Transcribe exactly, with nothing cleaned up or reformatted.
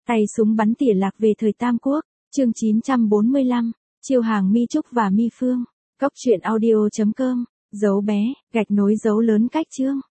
Tay súng bắn tỉa lạc về thời Tam Quốc, chương chín trăm bốn mươi lăm, chiêu hàng Mi Trúc và Mi Phương. Cốc truyện audio chấm com, dấu bé, gạch nối dấu lớn cách chương.